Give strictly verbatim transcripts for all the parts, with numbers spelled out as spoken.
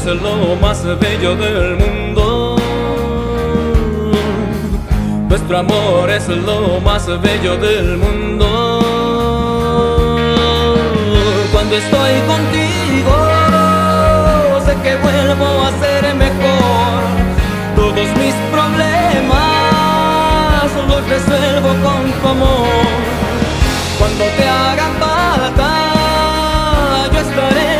lo más bello del mundo. Nuestro amor es lo más bello del mundo. Cuando estoy contigo, sé que vuelvo a ser mejor. Todos mis problemas los resuelvo con tu amor. Cuando te haga falta, yo estaré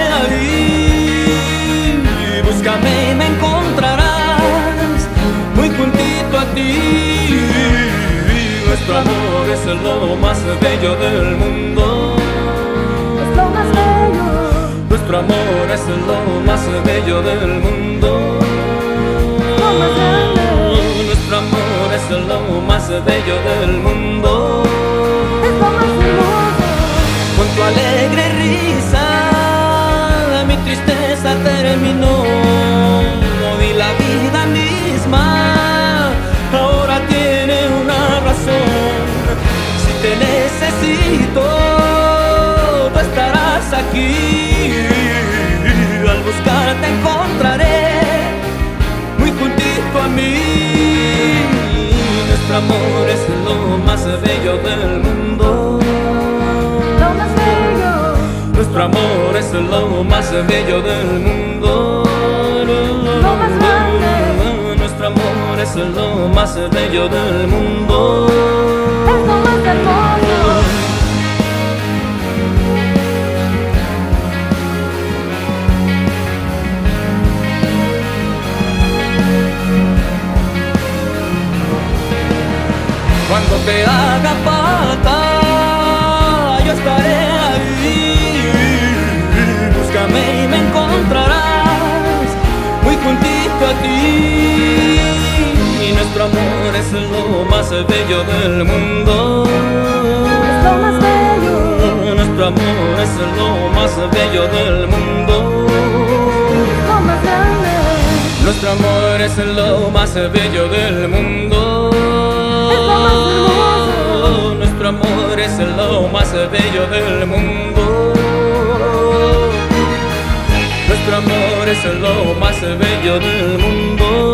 ahí. Búscame y me encontrarás muy juntito a ti. Nuestro amor es lo más bello del mundo. Es lo más bello. Nuestro amor es lo más bello del mundo. Lo más grande. Nuestro amor es lo más bello del mundo. Es lo más hermoso. Con tu alegre risa mi tristeza terminó, y la vida misma ahora tiene una razón. Si te necesito, tú estarás aquí. Al buscarte encontraré muy juntito a mí. Nuestro amor es lo más bello del mundo. Lo más bello. Nuestro amor es lo más bello del mundo. Lo más grande. Nuestro amor es lo más bello del mundo. Es lo más hermoso. Cuando te haga falta, yo estaré ahí. Búscame y me encontrarás muy juntito a ti. Y nuestro amor es lo más bello del mundo. Es lo más bello. Nuestro amor es lo más bello del mundo. Lo más grande. Nuestro amor es lo más bello del mundo. Es lo más hermoso. Nuestro amor es lo más bello del mundo. Nuestro amor es lo más bello del mundo.